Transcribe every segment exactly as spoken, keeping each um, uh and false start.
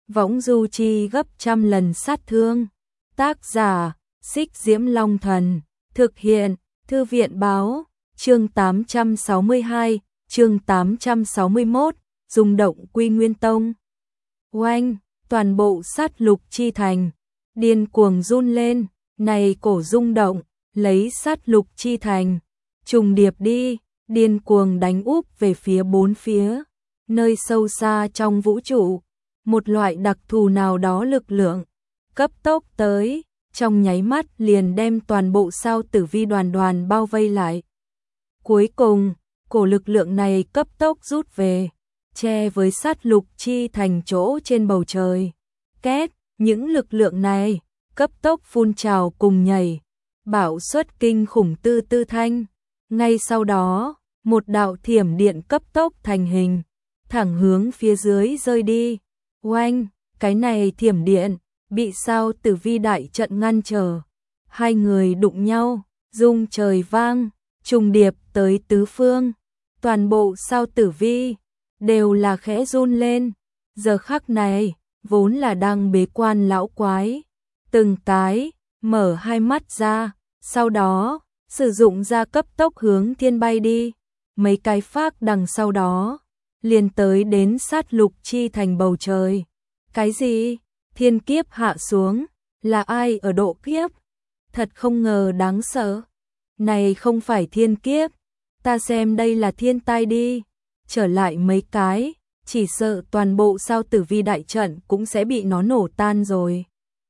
võng du chi gấp trăm lần sát thương. Tác giả, Xích Diễm Long Thần, thực hiện, Thư viện Báo, chương tám trăm sáu mươi hai, chương tám trăm sáu mươi mốt, rung động Quy Nguyên Tông. Oanh, toàn bộ sát lục chi thành, điên cuồng run lên, này cổ rung động, lấy sát lục chi thành, trùng điệp đi, điên cuồng đánh úp về phía bốn phía, nơi sâu xa trong vũ trụ, một loại đặc thù nào đó lực lượng, cấp tốc tới, trong nháy mắt liền đem toàn bộ sao tử vi đoàn đoàn bao vây lại. Cuối cùng, cổ lực lượng này cấp tốc rút về, che với sát lục chi thành chỗ trên bầu trời. Két, những lực lượng này, cấp tốc phun trào cùng nhảy, bạo xuất kinh khủng tư tư thanh. Ngay sau đó, một đạo thiểm điện cấp tốc thành hình, thẳng hướng phía dưới rơi đi. Oanh, cái này thiểm điện, bị sao tử vi đại trận ngăn trở. Hai người đụng nhau, rung trời vang, trùng điệp tới tứ phương. Toàn bộ sao tử vi, đều là khẽ run lên. Giờ khắc này, vốn là đang bế quan lão quái. Từng cái, mở hai mắt ra, sau đó, sử dụng ra cấp tốc hướng thiên bay đi. Mấy cái phác đằng sau đó, liền tới đến sát lục chi thành bầu trời. Cái gì? Thiên kiếp hạ xuống, là ai ở độ kiếp? Thật không ngờ đáng sợ. Này không phải thiên kiếp, ta xem đây là thiên tai đi. Trở lại mấy cái, chỉ sợ toàn bộ sao tử vi đại trận cũng sẽ bị nó nổ tan rồi.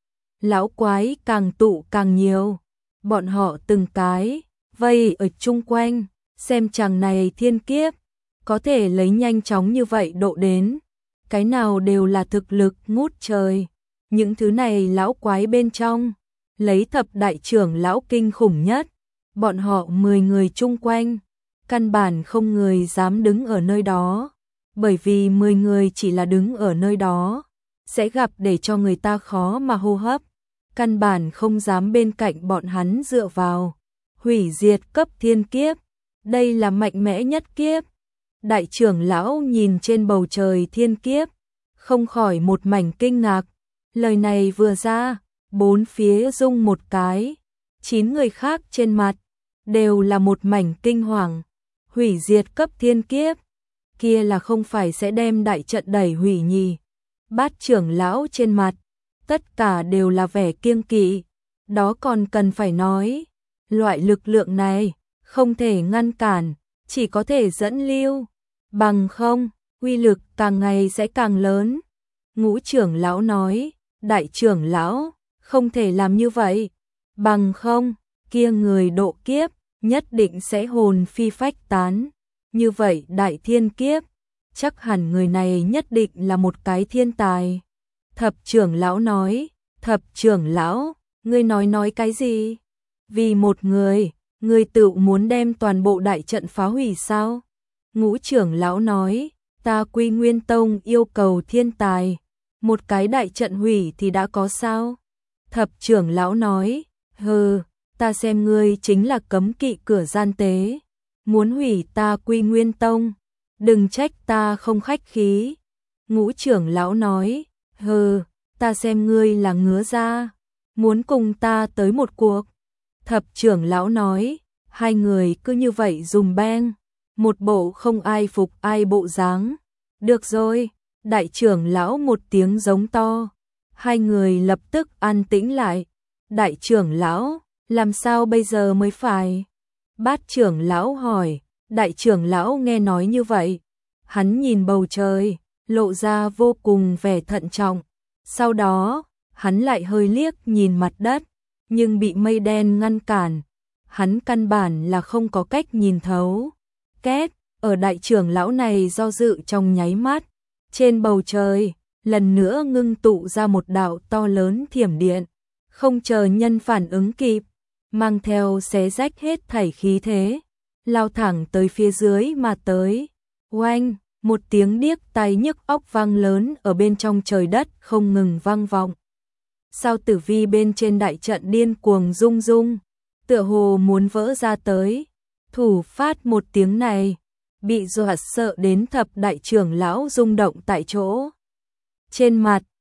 Lão quái càng tụ càng nhiều, bọn họ từng cái, vây ở chung quanh, xem chàng này thiên kiếp, có thể lấy nhanh chóng như vậy độ đến. Cái nào đều là thực lực ngút trời. Những thứ này lão quái bên trong, lấy thập đại trưởng lão kinh khủng nhất, bọn họ mười người chung quanh, căn bản không người dám đứng ở nơi đó, bởi vì mười người chỉ là đứng ở nơi đó, sẽ gặp để cho người ta khó mà hô hấp, căn bản không dám bên cạnh bọn hắn dựa vào. Hủy diệt cấp thiên kiếp, đây là mạnh mẽ nhất kiếp. Đại trưởng lão nhìn trên bầu trời thiên kiếp, không khỏi một mảnh kinh ngạc. Lời này vừa ra, bốn phía rung một cái, chín người khác trên mặt, đều là một mảnh kinh hoàng. Hủy diệt cấp thiên kiếp, kia là không phải sẽ đem đại trận đẩy hủy nhì. Bát trưởng lão trên mặt, tất cả đều là vẻ kiêng kỵ, đó còn cần phải nói. Loại lực lượng này, không thể ngăn cản, chỉ có thể dẫn lưu, bằng không, uy lực càng ngày sẽ càng lớn. Ngũ trưởng lão nói, đại trưởng lão, không thể làm như vậy, bằng không, kia người độ kiếp, nhất định sẽ hồn phi phách tán. Như vậy đại thiên kiếp, chắc hẳn người này nhất định là một cái thiên tài. Thập trưởng lão nói, thập trưởng lão, ngươi nói nói cái gì? Vì một người, ngươi tự muốn đem toàn bộ đại trận phá hủy sao? Ngũ trưởng lão nói, ta Quy Nguyên Tông yêu cầu thiên tài, một cái đại trận hủy thì đã có sao? Thập trưởng lão nói, hừ, ta xem ngươi chính là cấm kỵ cửa gian tế, muốn hủy ta Quy Nguyên Tông, đừng trách ta không khách khí. Ngũ trưởng lão nói, hừ, ta xem ngươi là ngứa da, muốn cùng ta tới một cuộc. Thập trưởng lão nói, hai người cứ như vậy dùng beng, một bộ không ai phục ai bộ dáng. Được rồi, đại trưởng lão một tiếng giống to, hai người lập tức an tĩnh lại. Đại trưởng lão, làm sao bây giờ mới phải? Bát trưởng lão hỏi. Đại trưởng lão nghe nói như vậy, hắn nhìn bầu trời, lộ ra vô cùng vẻ thận trọng. Sau đó, hắn lại hơi liếc nhìn mặt đất, nhưng bị mây đen ngăn cản, hắn căn bản là không có cách nhìn thấu. Két, ở đại trưởng lão này do dự trong nháy mắt, trên bầu trời, lần nữa ngưng tụ ra một đạo to lớn thiểm điện, không chờ nhân phản ứng kịp, mang theo xé rách hết thảy khí thế, lao thẳng tới phía dưới mà tới. Oanh, một tiếng điếc tai nhức óc vang lớn ở bên trong trời đất không ngừng vang vọng. Sao tử vi bên trên đại trận điên cuồng rung rung, tựa hồ muốn vỡ ra tới. Thủ phát một tiếng này, bị dọa sợ đến thập đại trưởng lão rung động tại chỗ. Trên mặt,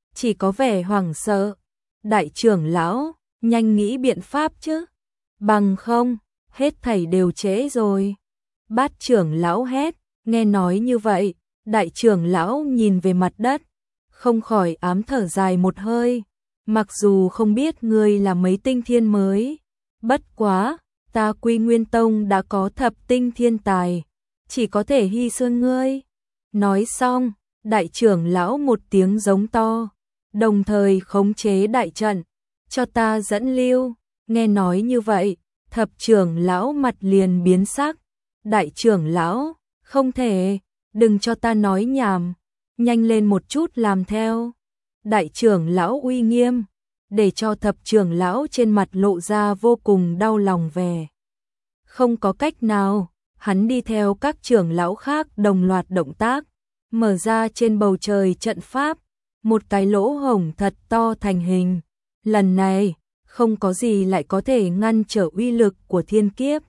chỉ có vẻ hoảng sợ. Đại trưởng lão, nhanh nghĩ biện pháp chứ. Bằng không, hết thảy đều trễ rồi. Bát trưởng lão hét, nghe nói như vậy, đại trưởng lão nhìn về mặt đất, không khỏi ám thở dài một hơi. Mặc dù không biết ngươi là mấy tinh thiên mới, bất quá, ta Quy Nguyên Tông đã có thập tinh thiên tài, chỉ có thể hy sinh ngươi. Nói xong, đại trưởng lão một tiếng giống to, đồng thời khống chế đại trận, cho ta dẫn lưu. Nghe nói như vậy, thập trưởng lão mặt liền biến sắc. Đại trưởng lão, không thể, đừng cho ta nói nhảm, nhanh lên một chút làm theo. Đại trưởng lão uy nghiêm, để cho thập trưởng lão trên mặt lộ ra vô cùng đau lòng vẻ. Không có cách nào, hắn đi theo các trưởng lão khác đồng loạt động tác, mở ra trên bầu trời trận pháp, một cái lỗ hổng thật to thành hình. Lần này, không có gì lại có thể ngăn trở uy lực của thiên kiếp.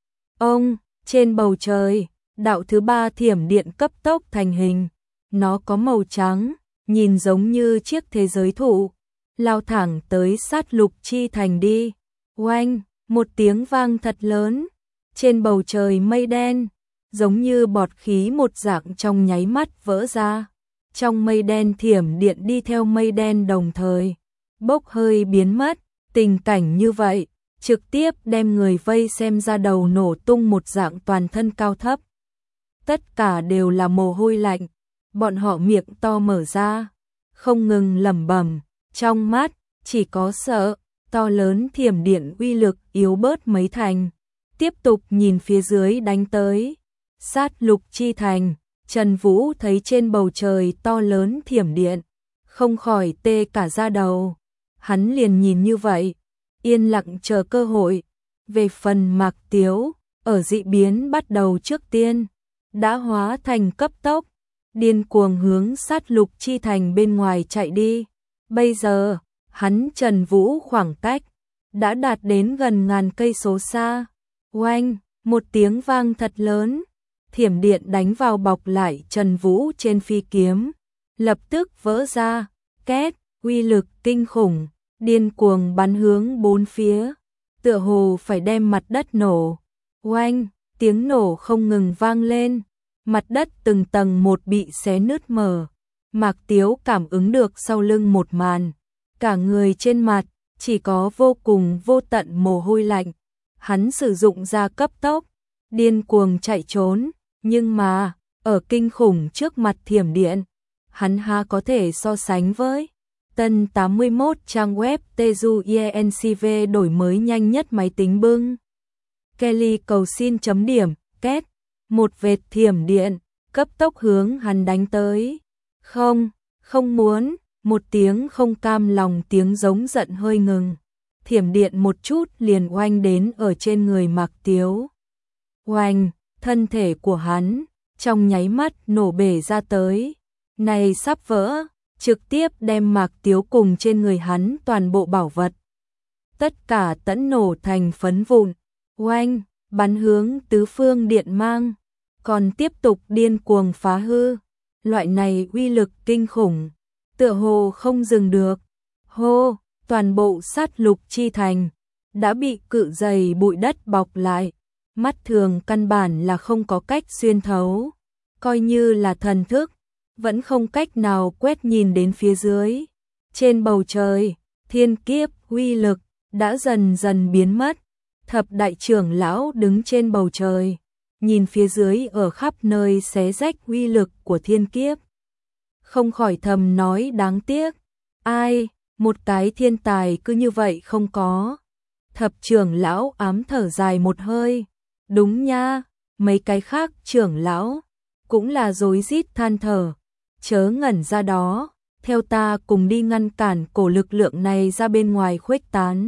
Ông, trên bầu trời, đạo thứ ba thiểm điện cấp tốc thành hình, nó có màu trắng, nhìn giống như chiếc thế giới thụ, lao thẳng tới sát lục chi thành đi. Oanh, một tiếng vang thật lớn, trên bầu trời mây đen, giống như bọt khí một dạng trong nháy mắt vỡ ra. Trong mây đen thiểm điện đi theo mây đen đồng thời, bốc hơi biến mất. Tình cảnh như vậy, trực tiếp đem người vây xem ra đầu nổ tung một dạng, toàn thân cao thấp. Tất cả đều là mồ hôi lạnh, bọn họ miệng to mở ra, không ngừng lẩm bẩm, trong mắt chỉ có sợ. To lớn thiểm điện uy lực yếu bớt mấy thành, tiếp tục nhìn phía dưới đánh tới. Sát lục chi thành, Trần Vũ thấy trên bầu trời to lớn thiểm điện, không khỏi tê cả da đầu. Hắn liền nhìn như vậy, yên lặng chờ cơ hội. Về phần Mạc Tiếu, ở dị biến bắt đầu trước tiên, đã hóa thành cấp tốc, điên cuồng hướng sát lục chi thành bên ngoài chạy đi. Bây giờ, hắn Trần Vũ khoảng cách đã đạt đến gần ngàn cây số xa. Oanh, một tiếng vang thật lớn, thiểm điện đánh vào bọc lại Trần Vũ trên phi kiếm, lập tức vỡ ra, két, uy lực kinh khủng, điên cuồng bắn hướng bốn phía, tựa hồ phải đem mặt đất nổ. Oanh, tiếng nổ không ngừng vang lên, mặt đất từng tầng một bị xé nứt mở. Mạc Tiếu cảm ứng được sau lưng một màn, cả người trên mặt chỉ có vô cùng vô tận mồ hôi lạnh. Hắn sử dụng ra cấp tốc, điên cuồng chạy trốn, nhưng mà, ở kinh khủng trước mặt thiểm điện, hắn há có thể so sánh với. Tân tám mươi mốt trang web Teju i en xê vê đổi mới nhanh nhất máy tính bưng. Kelly cầu xin chấm điểm, két, một vệt thiểm điện, cấp tốc hướng hắn đánh tới. Không, không muốn, một tiếng không cam lòng tiếng giống giận hơi ngừng. Thiểm điện một chút liền oanh đến ở trên người Mạc Tiếu. Oanh, thân thể của hắn, trong nháy mắt nổ bể ra tới. Này sắp vỡ, trực tiếp đem Mạc Tiếu cùng trên người hắn toàn bộ bảo vật. Tất cả tẫn nổ thành phấn vụn, oanh, bắn hướng tứ phương điện mang, còn tiếp tục điên cuồng phá hư. Loại này uy lực kinh khủng, tựa hồ không dừng được. Hô, toàn bộ sát lục chi thành đã bị cự dày bụi đất bọc lại, mắt thường căn bản là không có cách xuyên thấu, coi như là thần thức, vẫn không cách nào quét nhìn đến phía dưới. Trên bầu trời, thiên kiếp uy lực đã dần dần biến mất. Thập đại trưởng lão đứng trên bầu trời, nhìn phía dưới ở khắp nơi xé rách uy lực của thiên kiếp, không khỏi thầm nói đáng tiếc. Ai, một cái thiên tài cứ như vậy không có. Thập trưởng lão ám thở dài một hơi. Đúng nha, mấy cái khác trưởng lão cũng là rối rít than thở. Chớ ngẩn ra đó, theo ta cùng đi ngăn cản cổ lực lượng này ra bên ngoài khuếch tán.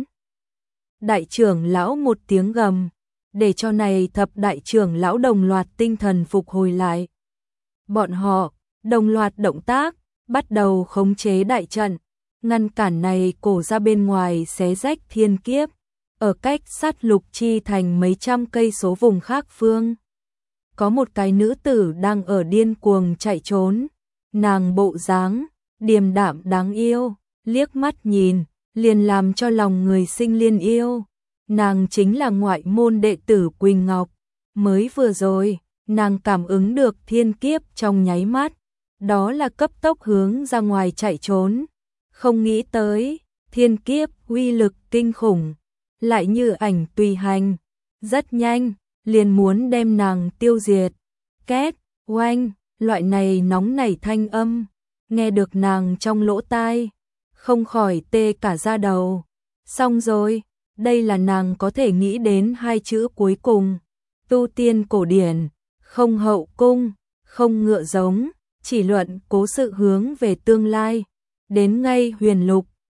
Đại trưởng lão một tiếng gầm, để cho này thập đại trưởng lão đồng loạt tinh thần phục hồi lại. Bọn họ đồng loạt động tác, bắt đầu khống chế đại trận, ngăn cản này cổ ra bên ngoài xé rách thiên kiếp. Ở cách sát lục chi thành mấy trăm cây số vùng khác phương, có một cái nữ tử đang ở điên cuồng chạy trốn. Nàng bộ dáng điềm đạm đáng yêu, liếc mắt nhìn, liền làm cho lòng người sinh liên yêu. Nàng chính là ngoại môn đệ tử Quỳnh Ngọc. Mới vừa rồi, nàng cảm ứng được thiên kiếp trong nháy mắt, đó là cấp tốc hướng ra ngoài chạy trốn. Không nghĩ tới, thiên kiếp uy lực kinh khủng, lại như ảnh tùy hành, rất nhanh, liền muốn đem nàng tiêu diệt. Két, oanh, loại này nóng nảy thanh âm, nghe được nàng trong lỗ tai, không khỏi tê cả da đầu. Xong rồi, đây là nàng có thể nghĩ đến hai chữ cuối cùng. Tu tiên cổ điển, không hậu cung, không ngựa giống, chỉ luận cố sự hướng về tương lai. Đến ngay huyền lục,